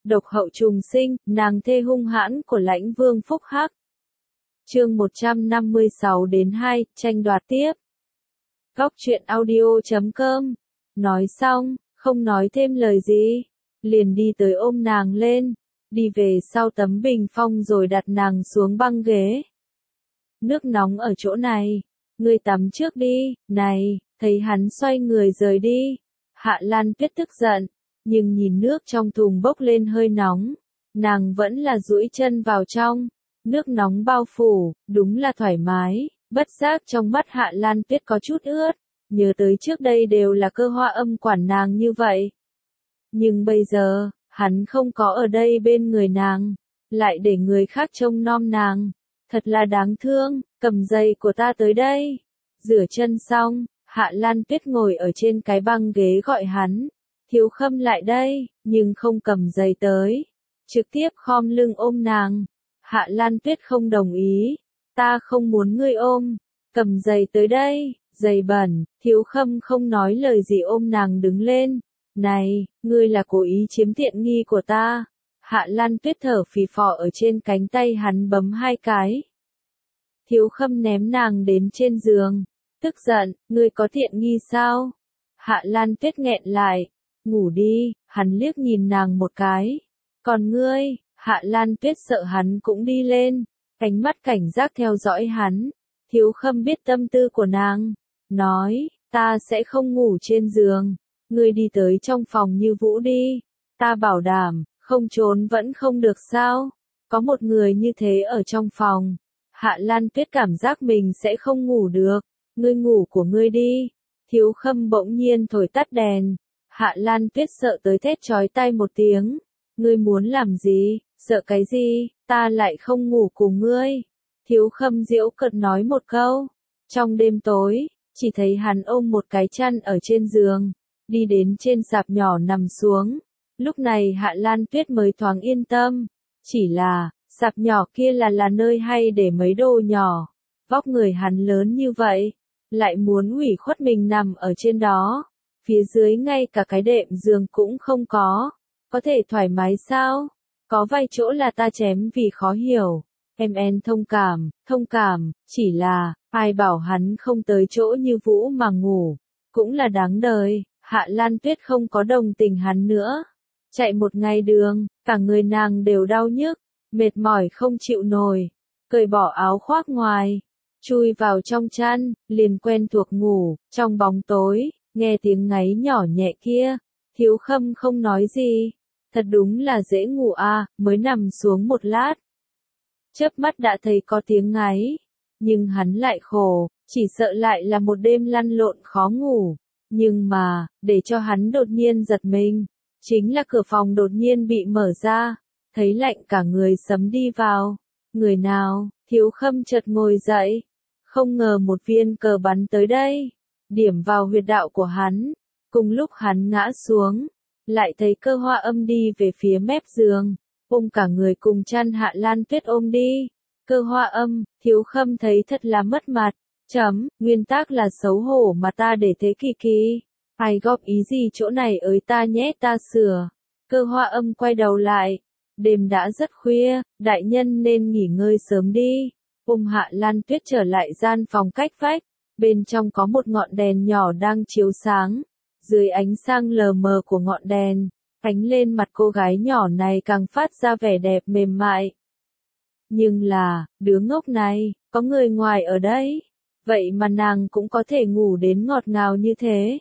độc hậu trùng sinh, nàng thê hung hãn của Lãnh Vương Phúc Hắc. Chương 156-2, tranh đoạt tiếp. Góc truyện audio.com. Nói xong, không nói thêm lời gì, liền đi tới ôm nàng lên, đi về sau tấm bình phong rồi đặt nàng xuống băng ghế. Nước nóng ở chỗ này, ngươi tắm trước đi. Này, thấy hắn xoay người rời đi, Hạ Lan Tuyết tức giận, nhưng nhìn nước trong thùng bốc lên hơi nóng, nàng vẫn là duỗi chân vào trong, nước nóng bao phủ, đúng là thoải mái, bất giác trong mắt Hạ Lan Tuyết có chút ướt, nhớ tới trước đây đều là Cơ Hoa Âm quản nàng như vậy. Nhưng bây giờ, hắn không có ở đây bên người nàng, lại để người khác trông nom nàng, thật là đáng thương. Cầm giày của ta tới đây. Rửa chân xong, Hạ Lan Tuyết ngồi ở trên cái băng ghế gọi hắn, Thiếu Khâm lại đây, nhưng không cầm giày tới, trực tiếp khom lưng ôm nàng. Hạ Lan Tuyết không đồng ý, ta không muốn ngươi ôm, cầm giày tới đây, giày bẩn. Thiếu Khâm không nói lời gì ôm nàng đứng lên. Này, ngươi là cố ý chiếm tiện nghi của ta. Hạ Lan Tuyết thở phì phò ở trên cánh tay hắn bấm 2 cái. Thiếu Khâm ném nàng đến trên giường, tức giận, ngươi có tiện nghi sao? Hạ Lan Tuyết nghẹn lại, ngủ đi. Hắn liếc nhìn nàng một cái. Còn ngươi? Hạ Lan Tuyết sợ hắn cũng đi lên, ánh mắt cảnh giác theo dõi hắn. Thiếu Khâm biết tâm tư của nàng, nói, ta sẽ không ngủ trên giường, ngươi đi tới trong phòng Như Vũ đi, ta bảo đảm, không trốn vẫn không được sao? Có một người như thế ở trong phòng, Hạ Lan Tuyết cảm giác mình sẽ không ngủ được. Ngươi ngủ của ngươi đi. Thiếu Khâm bỗng nhiên thổi tắt đèn. Hạ Lan Tuyết sợ tới thét chói tai một tiếng. Ngươi muốn làm gì? Sợ cái gì? Ta lại không ngủ cùng ngươi. Thiếu Khâm giễu cợt nói một câu. Trong đêm tối, chỉ thấy hắn ôm một cái chăn ở trên giường, đi đến trên sạp nhỏ nằm xuống. Lúc này Hạ Lan Tuyết mới thoáng yên tâm. Chỉ là, sạp nhỏ kia là nơi hay để mấy đồ nhỏ. Vóc người hắn lớn như vậy, lại muốn ủy khuất mình nằm ở trên đó. Phía dưới ngay cả cái đệm giường cũng không có thể thoải mái sao? Có vài chỗ là ta chém vì khó hiểu. Em thông cảm, chỉ là, ai bảo hắn không tới chỗ Như Vũ mà ngủ, cũng là đáng đời. Hạ Lan Tuyết không có đồng tình hắn nữa. Chạy một ngày đường, cả người nàng đều đau nhức, mệt mỏi không chịu nổi, cởi bỏ áo khoác ngoài, chui vào trong chăn, liền quen thuộc ngủ. Trong bóng tối, nghe tiếng ngáy nhỏ nhẹ kia, Thiếu Khâm không nói gì. Thật đúng là dễ ngủ à. Mới nằm xuống một lát, chớp mắt đã thấy có tiếng ngáy, nhưng hắn lại khổ, chỉ sợ lại là một đêm lăn lộn khó ngủ. Nhưng mà, để cho hắn đột nhiên giật mình, chính là cửa phòng đột nhiên bị mở ra, thấy lạnh cả người sấm đi vào. Người nào? Thiếu Khâm chợt ngồi dậy, không ngờ một viên cờ bắn tới đây, điểm vào huyệt đạo của hắn. Cùng lúc hắn ngã xuống, lại thấy Cơ Hoa Âm đi về phía mép giường, ôm cả người cùng chăn Hạ Lan Tuyết ôm đi. Cơ Hoa Âm, Thiếu Khâm thấy thật là mất mặt. Nguyên tắc là xấu hổ mà ta để thế kỳ kỳ. Ai góp ý gì chỗ này ới ta nhé, ta sửa. Cơ Hoa Âm quay đầu lại. Đêm đã rất khuya, đại nhân nên nghỉ ngơi sớm đi. Ôm Hạ Lan Tuyết trở lại gian phòng cách vách. Bên trong có một ngọn đèn nhỏ đang chiếu sáng. Dưới ánh sáng lờ mờ của ngọn đèn, ánh lên mặt cô gái nhỏ này càng phát ra vẻ đẹp mềm mại. Nhưng là, đứa ngốc này, có người ngoài ở đây, vậy mà nàng cũng có thể ngủ đến ngọt ngào như thế.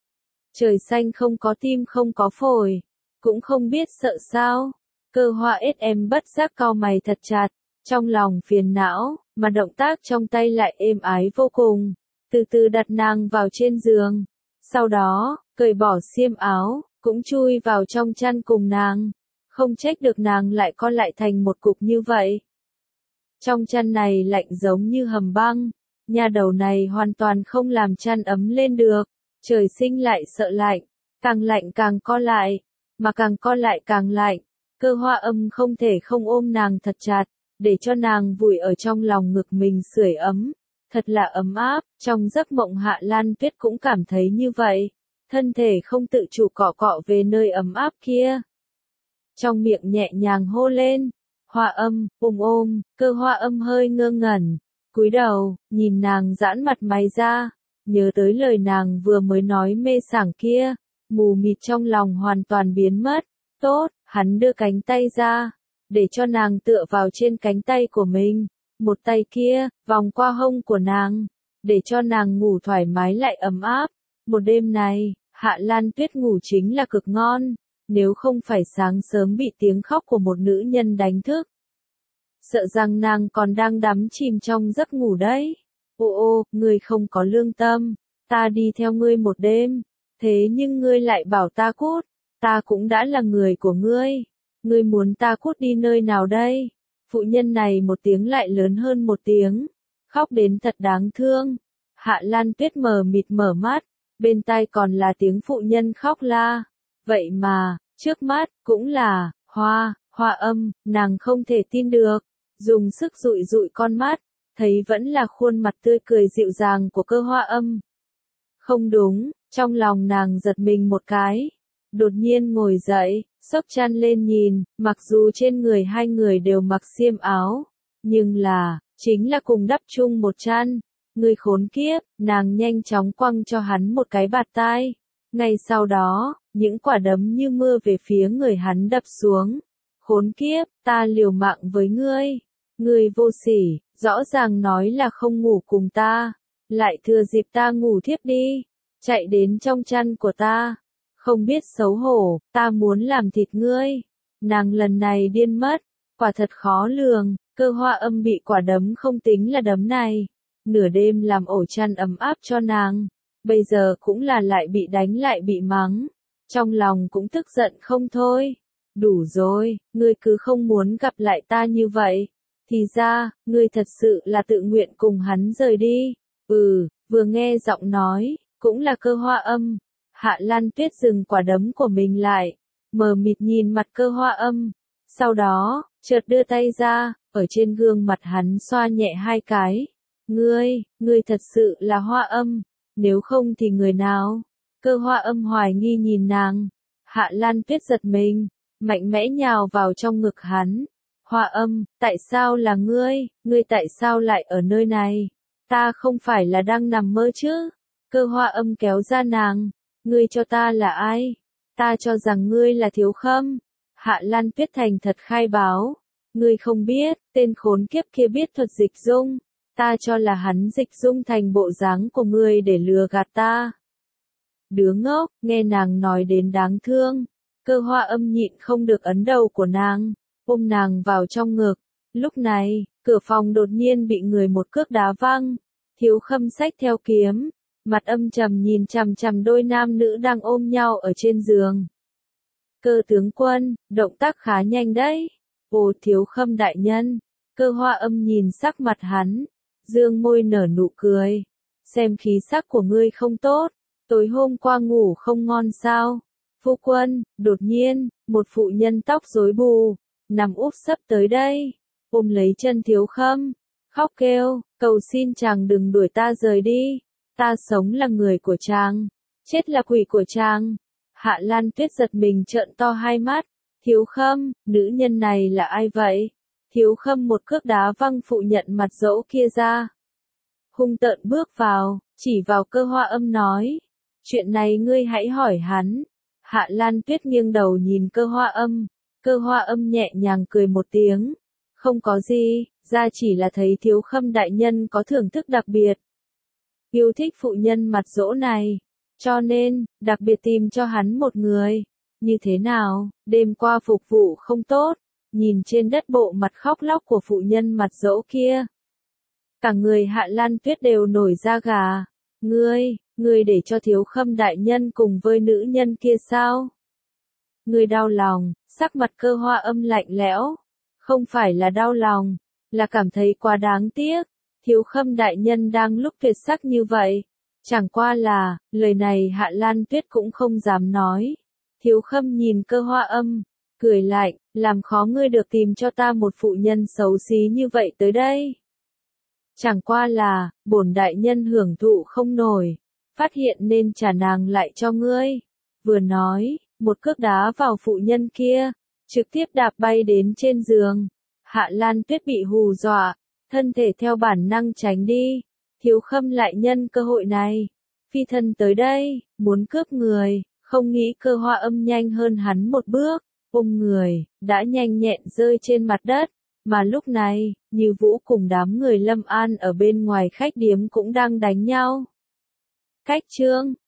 Trời xanh không có tim không có phổi, cũng không biết sợ sao. Cơ Hoa SM bất giác cau mày thật chặt, trong lòng phiền não, mà động tác trong tay lại êm ái vô cùng. Từ từ đặt nàng vào trên giường, sau đó, cởi bỏ xiêm áo, cũng chui vào trong chăn cùng nàng. Không trách được nàng lại co lại thành một cục như vậy. Trong chăn này lạnh giống như hầm băng, nha đầu này hoàn toàn không làm chăn ấm lên được. Trời sinh lại sợ lạnh càng co lại, mà càng co lại càng lạnh. Cơ Hoa Âm không thể không ôm nàng thật chặt, để cho nàng vùi ở trong lòng ngực mình sưởi ấm. Thật là ấm áp. Trong giấc mộng Hạ Lan Tuyết cũng cảm thấy như vậy, thân thể không tự chủ cọ cọ về nơi ấm áp kia. trong miệng nhẹ nhàng hô lên. Hoa Âm, ôm, Cơ Hoa Âm hơi ngơ ngẩn, cúi đầu, nhìn nàng giãn mặt mày ra, nhớ tới lời nàng vừa mới nói mê sảng kia, mù mịt trong lòng hoàn toàn biến mất. Tốt, hắn đưa cánh tay ra, để cho nàng tựa vào trên cánh tay của mình, một tay kia, vòng qua hông của nàng, để cho nàng ngủ thoải mái lại ấm áp. Một đêm này, Hạ Lan Tuyết ngủ chính là cực ngon, nếu không phải sáng sớm bị tiếng khóc của một nữ nhân đánh thức. Sợ rằng nàng còn đang đắm chìm trong giấc ngủ đấy. Ô, ngươi không có lương tâm, ta đi theo ngươi một đêm, thế nhưng ngươi lại bảo ta cút, ta cũng đã là người của ngươi muốn ta cút đi nơi nào đây? Phụ nhân này một tiếng lại lớn hơn một tiếng, khóc đến thật đáng thương. Hạ Lan Tuyết mờ mịt mở mắt, bên tai còn là tiếng phụ nhân khóc la. Vậy mà, trước mắt, cũng là, Hoa Âm, nàng không thể tin được, dùng sức dụi dụi con mắt, thấy vẫn là khuôn mặt tươi cười dịu dàng của Cơ Hoa Âm. Không đúng, trong lòng nàng giật mình một cái, đột nhiên ngồi dậy, xốc chăn lên nhìn, mặc dù trên người hai người đều mặc xiêm áo, nhưng chính là cùng đắp chung một chăn. Ngươi khốn kiếp, nàng nhanh chóng quăng cho hắn một cái bạt tai. Ngay sau đó, những quả đấm như mưa về phía người hắn đập xuống. Khốn kiếp, ta liều mạng với ngươi. Ngươi vô sỉ, rõ ràng nói là không ngủ cùng ta, lại thừa dịp ta ngủ thiếp đi, chạy đến trong chăn của ta. Không biết xấu hổ, ta muốn làm thịt ngươi. Nàng lần này điên mất, quả thật khó lường. Cơ Hoa Âm bị quả đấm không tính là đấm này, nửa đêm làm ổ chăn ấm áp cho nàng, bây giờ cũng là lại bị đánh lại bị mắng, trong lòng cũng tức giận không thôi. Đủ rồi, ngươi cứ không muốn gặp lại ta như vậy, thì ra, ngươi thật sự là tự nguyện cùng hắn rời đi. Vừa nghe giọng nói, cũng là Cơ Hoa Âm. Hạ Lan Tuyết dừng quả đấm của mình lại, mờ mịt nhìn mặt Cơ Hoa Âm, sau đó, chợt đưa tay ra, ở trên gương mặt hắn xoa nhẹ hai cái. Ngươi thật sự là Hoa Âm, nếu không thì người nào? Cơ Hoa Âm hoài nghi nhìn nàng. Hạ Lan Tuyết giật mình, mạnh mẽ nhào vào trong ngực hắn. Hoa Âm, tại sao là ngươi tại sao lại ở nơi này? Ta không phải là đang nằm mơ chứ? Cơ Hoa Âm kéo ra nàng. Ngươi cho ta là ai? Ta cho rằng ngươi là Thiếu Khâm. Hạ Lan Tuyết thành thật khai báo. Ngươi không biết, tên khốn kiếp kia biết thuật dịch dung. Ta cho là hắn dịch dung thành bộ dáng của ngươi để lừa gạt ta. Đứa ngốc, nghe nàng nói đến đáng thương. Cơ Hoa Âm nhịn không được ấn đầu của nàng, ôm nàng vào trong ngực. Lúc này, cửa phòng đột nhiên bị người một cước đá văng. Thiếu Khâm xách theo kiếm, mặt âm trầm nhìn chằm chằm đôi nam nữ đang ôm nhau ở trên giường. Cơ tướng quân, động tác khá nhanh đấy. Ồ Thiếu Khâm đại nhân. Cơ Hoa Âm nhìn sắc mặt hắn, dương môi nở nụ cười. Xem khí sắc của ngươi không tốt, tối hôm qua ngủ không ngon sao? Phu quân, đột nhiên, một phụ nhân tóc rối bù, nằm úp sấp tới đây, ôm lấy chân Thiếu Khâm, khóc kêu, cầu xin chàng đừng đuổi ta rời đi, ta sống là người của chàng, chết là quỷ của chàng. Hạ Lan Tuyết giật mình trợn to hai mắt, Thiếu Khâm, nữ nhân này là ai vậy? Thiếu Khâm một cước đá văng phụ nhận mặt dỗ kia ra. Hung tợn bước vào, chỉ vào Cơ Hoa Âm nói. Chuyện này ngươi hãy hỏi hắn. Hạ Lan Tuyết nghiêng đầu nhìn Cơ Hoa Âm. Cơ Hoa Âm nhẹ nhàng cười một tiếng. Không có gì, ra chỉ là thấy Thiếu Khâm đại nhân có thưởng thức đặc biệt. Yêu thích phụ nhân mặt dỗ này. Cho nên, đặc biệt tìm cho hắn một người. Như thế nào, đêm qua phục vụ không tốt. Nhìn trên đất bộ mặt khóc lóc của phụ nhân mặt dỗ kia. Cả người Hạ Lan Tuyết đều nổi da gà. Ngươi để cho Thiếu Khâm đại nhân cùng với nữ nhân kia sao? Ngươi đau lòng, sắc mặt Cơ Hoa Âm lạnh lẽo. Không phải là đau lòng, là cảm thấy quá đáng tiếc. Thiếu Khâm đại nhân đang lúc tuyệt sắc như vậy. Chẳng qua là, lời này Hạ Lan Tuyết cũng không dám nói. Thiếu Khâm nhìn Cơ Hoa Âm, cười lạnh, làm khó ngươi được tìm cho ta một phụ nhân xấu xí như vậy tới đây. Chẳng qua là, bổn đại nhân hưởng thụ không nổi, phát hiện nên trả nàng lại cho ngươi. Vừa nói, một cước đá vào phụ nhân kia, trực tiếp đạp bay đến trên giường. Hạ Lan Tuyết bị hù dọa, thân thể theo bản năng tránh đi. Thiếu Khâm lại nhân cơ hội này, phi thân tới đây, muốn cướp người, không nghĩ Cơ Hoa Âm nhanh hơn hắn một bước, ôm người, đã nhanh nhẹn rơi trên mặt đất. Mà lúc này, Như Vũ cùng đám người Lâm An ở bên ngoài khách điếm cũng đang đánh nhau. Cách Trương,